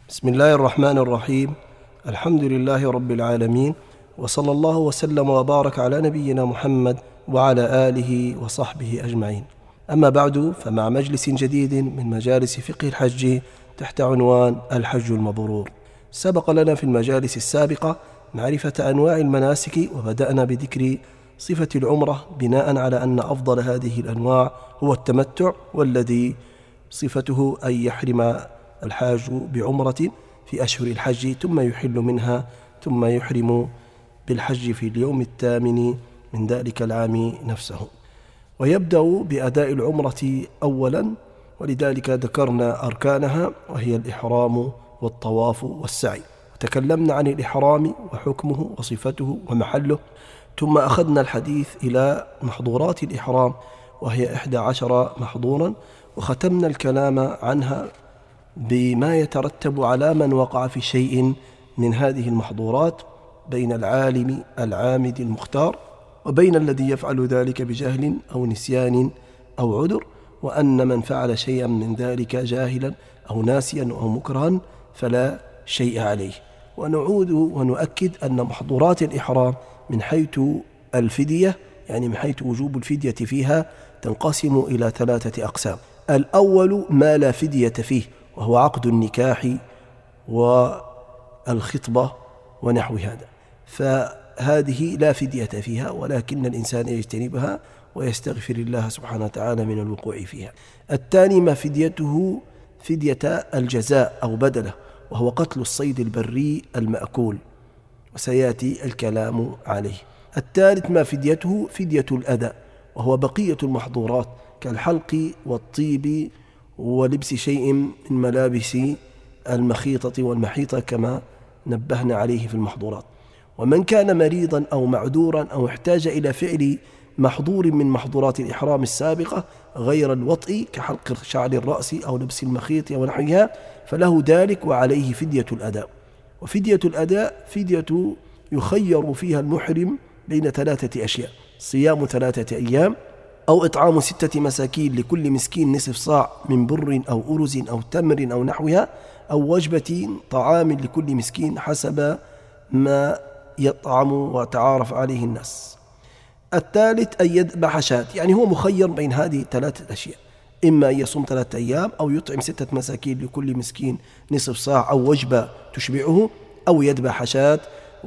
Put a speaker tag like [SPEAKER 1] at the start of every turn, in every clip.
[SPEAKER 1] بسم الله الرحمن الرحيم. الحمد لله رب العالمين، وصلى الله وسلم وبارك على نبينا محمد وعلى آله وصحبه أجمعين. أما بعد، فمع مجلس جديد من مجالس فقه الحج تحت عنوان الحج المبرور. سبق لنا في المجالس السابقة معرفة أنواع المناسك، وبدأنا بذكر صفة العمرة بناء على أن أفضل هذه الأنواع هو التمتع، والذي صفته أن يحرم الحاج بعمرة في أشهر الحج ثم يحل منها، ثم يحرم بالحج في اليوم الثامن من ذلك العام نفسه، ويبدأ بأداء العمرة أولا، ولذلك ذكرنا أركانها وهي الإحرام والطواف والسعي، وتكلمنا عن الإحرام وحكمه وصفته ومحله، ثم أخذنا الحديث إلى محظورات الإحرام وهي 11 محظورا، وختمنا الكلام عنها بما يترتب على من وقع في شيء من هذه المحظورات بين العالم العامد المختار وبين الذي يفعل ذلك بجهل أو نسيان أو عذر، وأن من فعل شيئا من ذلك جاهلا أو ناسيا أو مكرها فلا شيء عليه. ونعود ونؤكد أن محظورات الإحرام من حيث الفدية، يعني من حيث وجوب الفدية فيها، تنقسم إلى 3 أقسام. الأول ما لا فدية فيه، وهو عقد النكاح والخطبة ونحو هذا، فهذه لا فدية فيها، ولكن الإنسان يجتنبها ويستغفر الله سبحانه وتعالى من الوقوع فيها. الثاني ما فديته فدية الجزاء أو بدله، وهو قتل الصيد البري المأكول، وسيأتي الكلام عليه. الثالث ما فديته فدية الأذى، وهو بقية المحظورات كالحلق والطيب ولبس شيء من ملابس المخيطة والمحيطة كما نبهنا عليه في المحظورات. ومن كان مريضا أو معذورا أو احتاج إلى فعل محظور من محظورات الإحرام السابقة غير الوطء كحلق شعر الرأس أو لبس المخيط ونحوها فله ذلك، وعليه فدية الأداء. وفدية الأداء فدية يخير فيها المحرم بين 3 أشياء: صيام 3 أيام، أو إطعام 6 مساكين لكل مسكين نصف صاع من بر أو أرز أو تمر أو نحوها، أو وجبة طعام لكل مسكين حسب ما يطعم وتعارف عليه الناس. الثالث أن يذبح شاة، يعني هو مخير بين هذه 3 أشياء: إما أن يصوم 3 أيام، أو يطعم 6 مساكين لكل مسكين نصف صاع أو وجبة تشبعه، أو يذبح شاة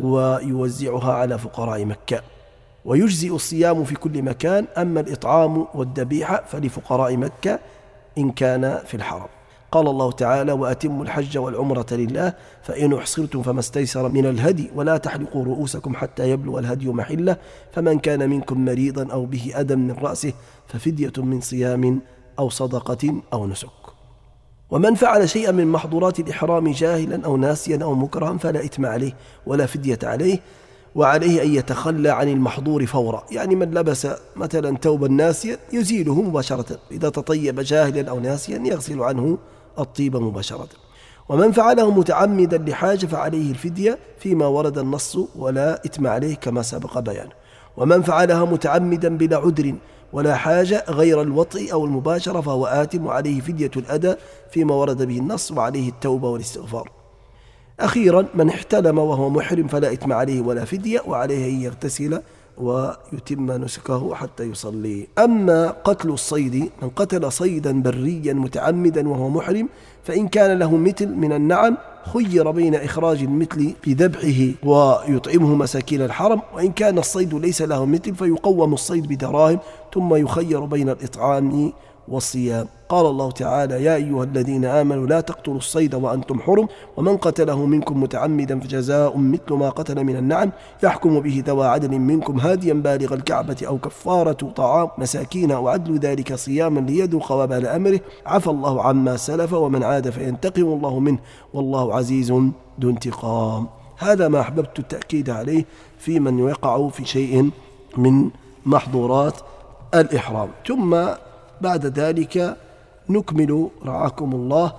[SPEAKER 1] ويوزعها على فقراء مكة. ويجزئ الصيام في كل مكان، أما الإطعام والذبيحة فلفقراء مكة إن كان في الحرم. قال الله تعالى: وأتموا الحج والعمرة لله فإن أحصرتم فما استيسر من الهدي ولا تحلقوا رؤوسكم حتى يبلغ الهدي محله، فمن كان منكم مريضا أو به أذى من رأسه ففدية من صيام أو صدقة أو نسك. ومن فعل شيئا من محظورات الإحرام جاهلا أو ناسيا أو مكرها فلا إثم عليه ولا فدية عليه، وعليه أن يتخلى عن المحظور فورا، يعني من لبس مثلا ثوبا ناسيا يزيله مباشرة، إذا تطيب جاهلا أو ناسيا يغسل عنه الطيب مباشرة. ومن فعله متعمدا لحاجة فعليه الفدية فيما ورد النص ولا إثم عليه كما سبق بيانه. ومن فعلها متعمدا بلا عذر ولا حاجة غير الوطء أو المباشرة فهو آثم، وعليه فدية الأذى فيما ورد به النص، وعليه التوبة والاستغفار. أخيرا من احتلم وهو محرم فلا إثم عليه ولا فدية، وعليه أن يغتسل ويتم نسكه حتى يصلي. أما قتل الصيد، من قتل صيدا بريا متعمدا وهو محرم فإن كان له مثل من النعم خير بين إخراج المثل بذبحه ويطعمه مساكين الحرم، وإن كان الصيد ليس له مثل فيقوم الصيد بدراهم ثم يخير بين الإطعام والصيام. قال الله تعالى: يا أيها الذين آمنوا لا تقتلوا الصيد وأنتم حرم، ومن قتله منكم متعمدا فجزاء مثل ما قتل من النعم يحكم به ذوى عدل منكم هاديا بالغ الكعبة أو كفارة طعام مساكين أو عدل ذلك صياما ليذوق وبال أمره، عفى الله عما سلف ومن عاد فينتقم الله منه والله عزيز ذو انتقام. هذا ما أحببت التأكيد عليه في من يقع في شيء من محظورات الإحرام. ثم بعد ذلك نكمل رعاكم الله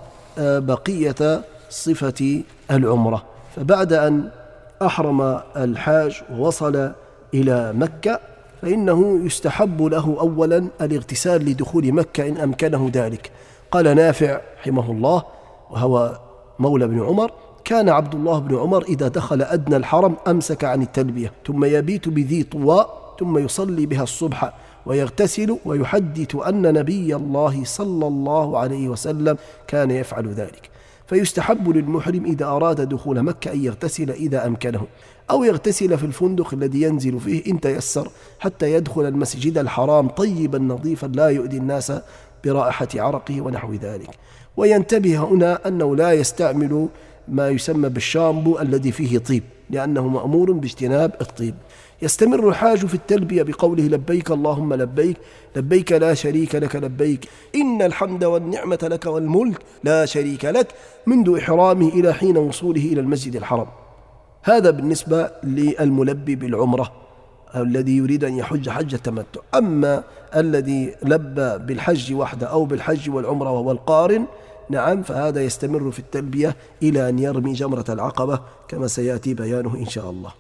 [SPEAKER 1] بقية صفة العمرة. فبعد أن أحرم الحاج ووصل إلى مكة فإنه يستحب له أولا الاغتسال لدخول مكة إن أمكنه ذلك. قال نافع رحمه الله وهو مولى بن عمر: كان عبد الله بن عمر إذا دخل أدنى الحرم أمسك عن التلبية، ثم يبيت بذي طواء، ثم يصلي بها الصبح ويغتسل ويحدث أن نبي الله صلى الله عليه وسلم كان يفعل ذلك. فيستحب للمحرم إذا أراد دخول مكة أن يغتسل إذا أمكنه، أو يغتسل في الفندق الذي ينزل فيه إن تيسر، حتى يدخل المسجد الحرام طيبا نظيفا لا يؤذي الناس برائحة عرقه ونحو ذلك. وينتبه هنا أنه لا يستعمل ما يسمى بالشامبو الذي فيه طيب، لأنه مأمور باجتناب الطيب. يستمر الحاج في التلبية بقوله: لبيك اللهم لبيك، لبيك لا شريك لك لبيك، إن الحمد والنعمة لك والملك لا شريك لك، منذ إحرامه إلى حين وصوله إلى المسجد الحرام. هذا بالنسبة للملبي بالعمرة الذي يريد أن يحج حج التمتع. أما الذي لبى بالحج وحده أو بالحج والعمرة وهو القارن، نعم، فهذا يستمر في التلبية إلى أن يرمي جمرة العقبة كما سيأتي بيانه إن شاء الله.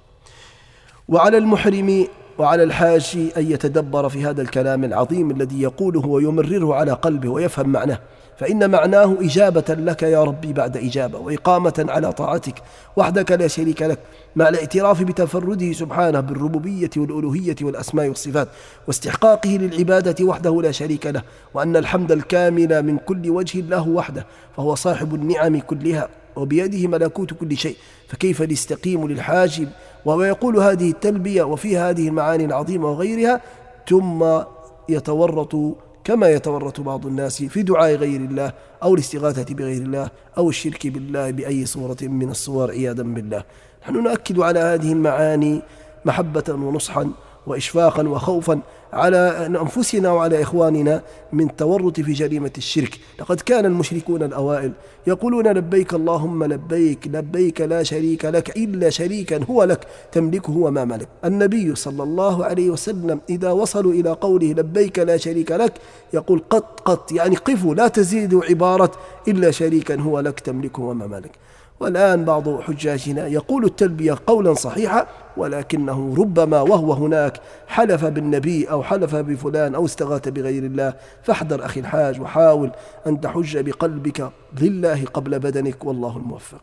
[SPEAKER 1] وعلى المحرم وعلى الحاج أن يتدبر في هذا الكلام العظيم الذي يقوله ويمرره على قلبه ويفهم معناه، فإن معناه إجابة لك يا ربي بعد إجابة، وإقامة على طاعتك وحدك لا شريك لك، مع الاعتراف بتفرده سبحانه بالربوبية والألوهية والأسماء والصفات، واستحقاقه للعبادة وحده لا شريك له، وأن الحمد الكامل من كل وجه له وحده، فهو صاحب النعم كلها وبيده ملكوت كل شيء، فكيف يستقيم للحاج وهو يقول هذه التلبية وفي هذه المعاني العظيمة وغيرها، ثم يتورط كما يتورط بعض الناس في دعاء غير الله أو الاستغاثة بغير الله أو الشرك بالله بأي صورة من الصور عياذا بالله. نحن نؤكد على هذه المعاني محبة ونصحا وإشفاقا وخوفا على أنفسنا وعلى إخواننا من تورط في جريمة الشرك. لقد كان المشركون الأوائل يقولون: لبيك اللهم لبيك، لبيك لا شريك لك إلا شريكا هو لك تملكه وما ملك. النبي صلى الله عليه وسلم إذا وصلوا إلى قوله لبيك لا شريك لك يقول: قط يعني قفوا، لا تزيدوا عبارة إلا شريكا هو لك تملكه وما ملك. والآن بعض حجاجنا يقول التلبية قولا صحيحا، ولكنه ربما وهو هناك حلف بالنبي أو حلف بفلان أو استغاث بغير الله. فاحذر أخي الحاج وحاول أن تحج بقلبك لله قبل بدنك، والله الموفق.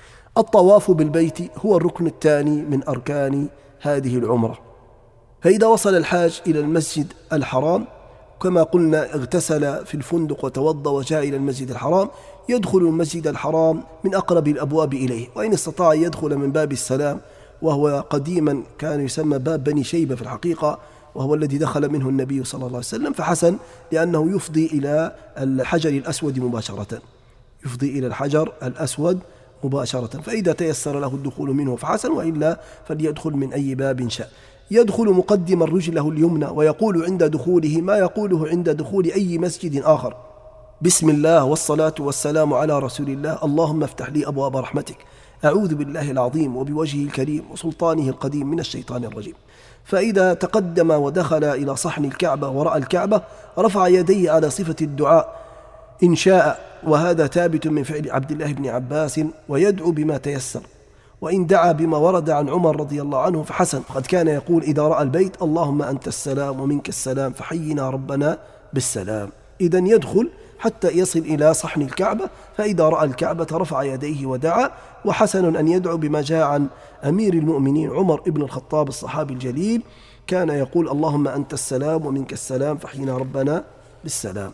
[SPEAKER 1] الطواف بالبيت هو الركن الثاني من أركان هذه العمرة. فإذا وصل الحاج إلى المسجد الحرام كما قلنا اغتسل في الفندق وتوضأ وجاء إلى المسجد الحرام، يدخل المسجد الحرام من أقرب الأبواب إليه، وإن استطاع يدخل من باب السلام، وهو قديما كان يسمى باب بني شيبة في الحقيقة، وهو الذي دخل منه النبي صلى الله عليه وسلم، فحسن لأنه يفضي إلى الحجر الأسود مباشرة، يفضي إلى الحجر الأسود مباشرة، فإذا تيسر له الدخول منه فحسن، وإلا فليدخل من أي باب شاء. يدخل مقدما رجله اليمنى ويقول عند دخوله ما يقوله عند دخول أي مسجد آخر: بسم الله والصلاة والسلام على رسول الله، اللهم افتح لي أبواب رحمتك، أعوذ بالله العظيم وبوجهه الكريم وسلطانه القديم من الشيطان الرجيم. فإذا تقدم ودخل إلى صحن الكعبة ورأى الكعبة رفع يديه على صفة الدعاء إن شاء، وهذا ثابت من فعل عبد الله بن عباس، ويدعو بما تيسر، وإن دعا بما ورد عن عمر رضي الله عنه فحسن، قد كان يقول إذا رأى البيت: اللهم أنت السلام ومنك السلام فحينا ربنا بالسلام. إذن يدخل حتى يصل إلى صحن الكعبة، فإذا رأى الكعبة رفع يديه ودعا. وحسن أن يدعو بما جاء عن أمير المؤمنين عمر بن الخطاب الصحابي الجليل، كان يقول: اللهم أنت السلام ومنك السلام فحينا ربنا بالسلام.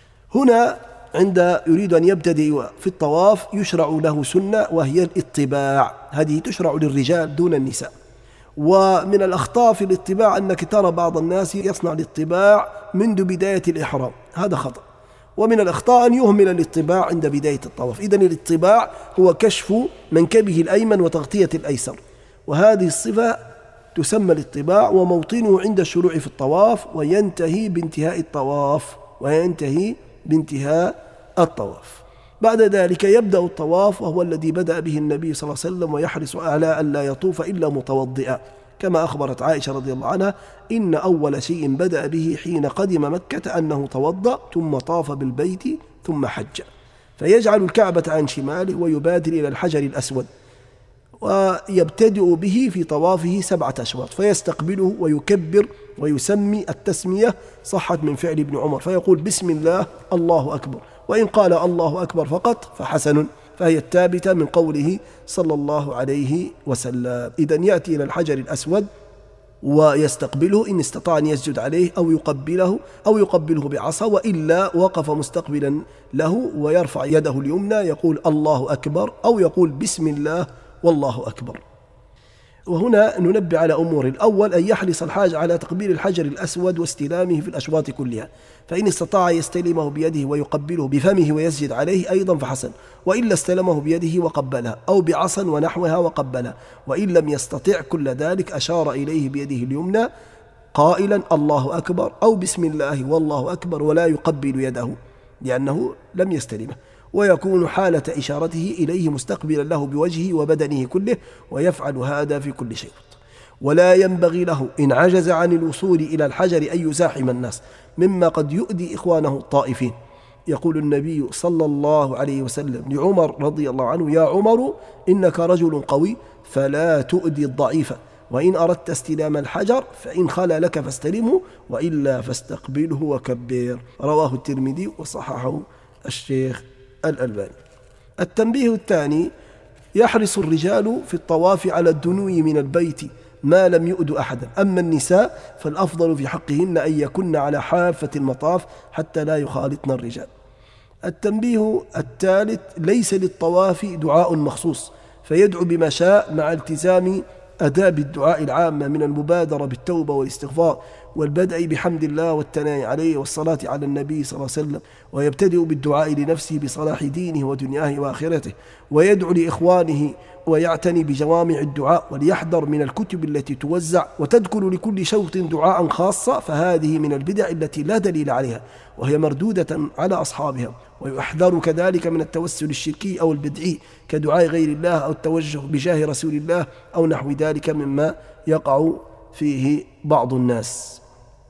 [SPEAKER 1] هنا عند يريد أن يبتدئ في الطواف يشرع له سنة، وهي الاتباع، هذه تشرع للرجال دون النساء. ومن الأخطاء في الاتباع أنك ترى بعض الناس يصنع الاتباع منذ بداية الإحرام، هذا خطأ. ومن الأخطاء أن يهمل الاتباع عند بداية الطواف. إذن الاتباع هو كشف منكبه الأيمن وتغطية الأيسر، وهذه الصفة تسمى الاتباع، وموطنه عند الشروع في الطواف، وينتهي بانتهاء الطواف. بعد ذلك يبدأ الطواف، وهو الذي بدأ به النبي صلى الله عليه وسلم، ويحرص على أن لا يطوف إلا متوضئا، كما أخبرت عائشة رضي الله عنها: إن أول شيء بدأ به حين قدم مكة أنه توضأ ثم طاف بالبيت ثم حج. فيجعل الكعبة عن شماله ويبادر إلى الحجر الأسود، ويبتدئ به في طوافه 7 أشواط، فيستقبله ويكبر ويسمي التسمية، صحت من فعل ابن عمر، فيقول: بسم الله الله أكبر، وإن قال الله أكبر فقط فحسن، فهي الثابتة من قوله صلى الله عليه وسلم. إذن يأتي إلى الحجر الأسود ويستقبله إن استطاع أن يسجد عليه أو يقبله بعصا، وإلا وقف مستقبلا له ويرفع يده اليمنى يقول الله أكبر أو يقول بسم الله والله أكبر. وهنا ننبه على أمور. الأول أن يحرص الحاج على تقبيل الحجر الأسود واستلامه في الأشواط كلها، فإن استطاع يستلمه بيده ويقبله بفمه ويسجد عليه أيضا فحسن، وإلا استلمه بيده وقبلها أو بعصا ونحوها وقبلها، وإن لم يستطع كل ذلك أشار إليه بيده اليمنى قائلا الله أكبر أو بسم الله والله أكبر، ولا يقبل يده لأنه لم يستلمه، ويكون حالة إشارته إليه مستقبلا له بوجهه وبدنه كله، ويفعل هذا في كل شيء. ولا ينبغي له إن عجز عن الوصول إلى الحجر أن يزاحم الناس مما قد يؤذي إخوانه الطائفين. يقول النبي صلى الله عليه وسلم لعمر رضي الله عنه: يا عمر إنك رجل قوي فلا تؤذي الضعيف، وإن أردت استلام الحجر فإن خلا لك فاستلمه، وإلا فاستقبله وكبر. رواه الترمذي وصححه الشيخ الألباني. التنبيه الثاني: يحرص الرجال في الطواف على الدنو من البيت ما لم يؤذ أحدا، أما النساء فالأفضل في حقهن أن يكن على حافة المطاف حتى لا يخالطن الرجال. التنبيه الثالث: ليس للطواف دعاء مخصوص، فيدعو بما شاء مع التزام آداب الدعاء العامة من المبادرة بالتوبة والاستغفار والبدء بحمد الله والثناء عليه والصلاة على النبي صلى الله عليه وسلم، ويبتدئ بالدعاء لنفسه بصلاح دينه ودنياه وآخرته، ويدعو لإخوانه ويعتني بجوامع الدعاء، وليحذر من الكتب التي توزع وتذكر لكل شوط دعاء خاصة، فهذه من البدع التي لا دليل عليها وهي مردودة على أصحابها. ويحذر كذلك من التوسل الشركي أو البدعي كدعاء غير الله أو التوجه بجاه رسول الله أو نحو ذلك مما يقع فيه بعض الناس.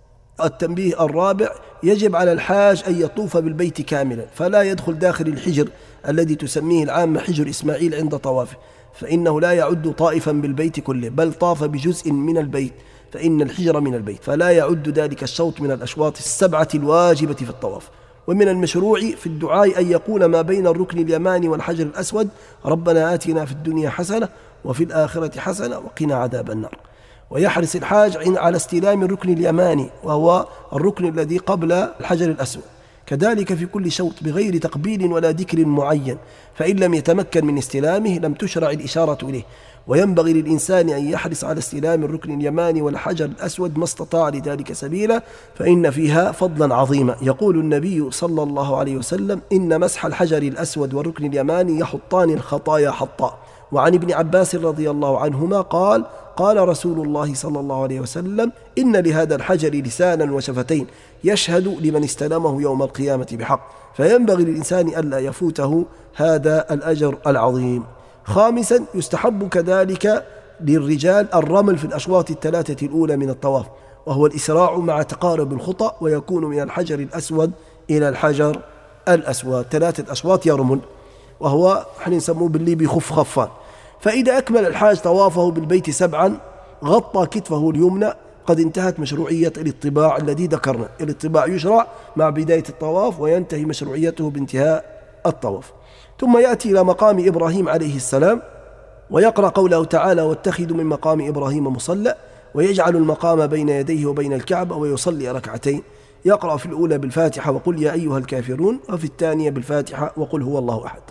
[SPEAKER 1] التنبيه الرابع: يجب على الحاج أن يطوف بالبيت كاملا، فلا يدخل داخل الحجر الذي تسميه العامة حجر إسماعيل عند طوافه، فإنه لا يعد طائفا بالبيت كله، بل طاف بجزء من البيت، فإن الحجر من البيت، فلا يعد ذلك الشوط من الأشواط السبعة الواجبة في الطواف. ومن المشروع في الدعاء أن يقول ما بين الركن اليماني والحجر الأسود: ربنا آتنا في الدنيا حسنة وفي الآخرة حسنة وقنا عذاب النار. ويحرص الحاج على استلام الركن اليماني، وهو الركن الذي قبل الحجر الأسود، كذلك في كل شوط بغير تقبيل ولا ذكر معين، فإن لم يتمكن من استلامه لم تشرع الإشارة إليه. وينبغي للإنسان أن يحرص على استلام الركن اليماني والحجر الأسود ما استطاع لذلك سبيلا، فإن فيها فضلا عظيما. يقول النبي صلى الله عليه وسلم: إن مسح الحجر الأسود والركن اليماني يحطان الخطايا حطا. وعن ابن عباس رضي الله عنهما قال: قال رسول الله صلى الله عليه وسلم: إن لهذا الحجر لسانا وشفتين يشهد لمن استلمه يوم القيامة بحق، فينبغي للإنسان ألا يفوته هذا الأجر العظيم. خامسا: يستحب كذلك للرجال الرمل في الأشواط الثلاثة الأولى من الطواف، وهو الإسراع مع تقارب الخطى، ويكون من الحجر الأسود إلى الحجر الأسود 3 أشواط يرمل، وهو احنا نسموه بالليبي خف خفان. فإذا أكمل الحاج طوافه بالبيت 7 غطى كتفه اليمنى قد انتهت مشروعية الاطباع الذي ذكرنا. الاطباع يشرع مع بداية الطواف وينتهي مشروعيته بانتهاء الطواف. ثم يأتي إلى مقام إبراهيم عليه السلام ويقرأ قوله تعالى: واتخذوا من مقام إبراهيم مصلى، ويجعل المقام بين يديه وبين الكعبة ويصلي ركعتين، يقرأ في الأولى بالفاتحة وقل يا أيها الكافرون، وفي الثانية بالفاتحة وقل هو الله أحد.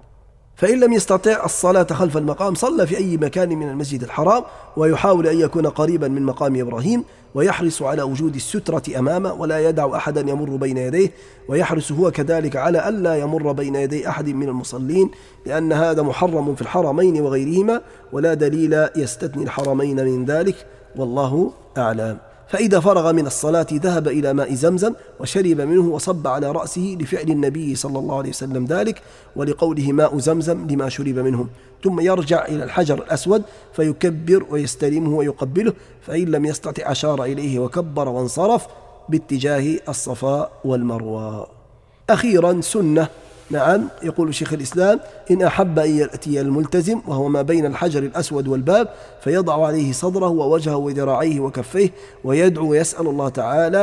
[SPEAKER 1] فإن لم يستطع الصلاة خلف المقام صلى في أي مكان من المسجد الحرام، ويحاول أن يكون قريبا من مقام إبراهيم، ويحرص على وجود السترة أمامه ولا يدع أحدا يمر بين يديه، ويحرص هو كذلك على ألا يمر بين يدي أحد من المصلين، لأن هذا محرم في الحرمين وغيرهما، ولا دليل يستثني الحرمين من ذلك، والله أعلم. فإذا فرغ من الصلاة ذهب إلى ماء زمزم وشرب منه وصب على رأسه لفعل النبي صلى الله عليه وسلم ذلك، ولقوله ماء زمزم لما شرب منه. ثم يرجع إلى الحجر الأسود فيكبر ويستلمه ويقبله، فإن لم يستطع أشار إليه وكبر وانصرف باتجاه الصفا والمروة. أخيرا سنة، نعم، يقول شيخ الإسلام: إن أحب أن يأتي الملتزم وهو ما بين الحجر الأسود والباب فيضع عليه صدره ووجهه وذراعيه وكفيه ويدعو ويسأل الله تعالى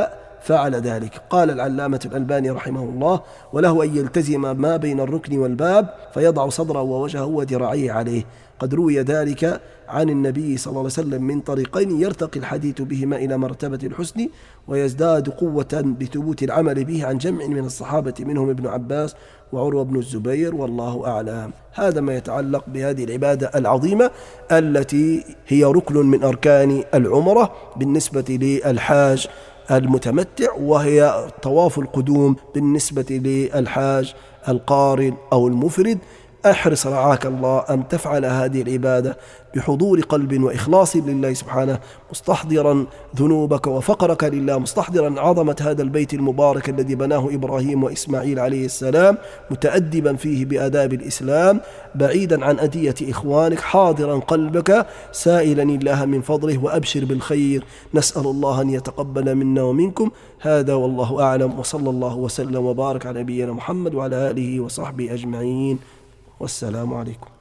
[SPEAKER 1] فعل ذلك. قال العلامة الألباني رحمه الله: وله أن يلتزم ما بين الركن والباب فيضع صدره ووجهه وذراعيه عليه. قد روي ذلك عن النبي صلى الله عليه وسلم من طريقين يرتقي الحديث بهما إلى مرتبة الحسن ويزداد قوة بثبوت العمل به عن جمع من الصحابة منهم ابن عباس وعروة بن الزبير، والله أعلم. هذا ما يتعلق بهذه العبادة العظيمة التي هي ركن من أركان العمرة بالنسبة للحاج المتمتع، وهي طواف القدوم بالنسبة للحاج القارن أو المفرد. احرص رعاك الله أن تفعل هذه العبادة بحضور قلب وإخلاص لله سبحانه، مستحضرا ذنوبك وفقرك لله، مستحضرا عظمة هذا البيت المبارك الذي بناه إبراهيم وإسماعيل عليه السلام، متأدبا فيه بآداب الإسلام، بعيدا عن أذية إخوانك، حاضرا قلبك سائلا الله من فضله، وأبشر بالخير. نسأل الله أن يتقبل منا ومنكم. هذا والله أعلم، وصلى الله وسلم وبارك على نبينا محمد وعلى آله وصحبه أجمعين، والسلام عليكم.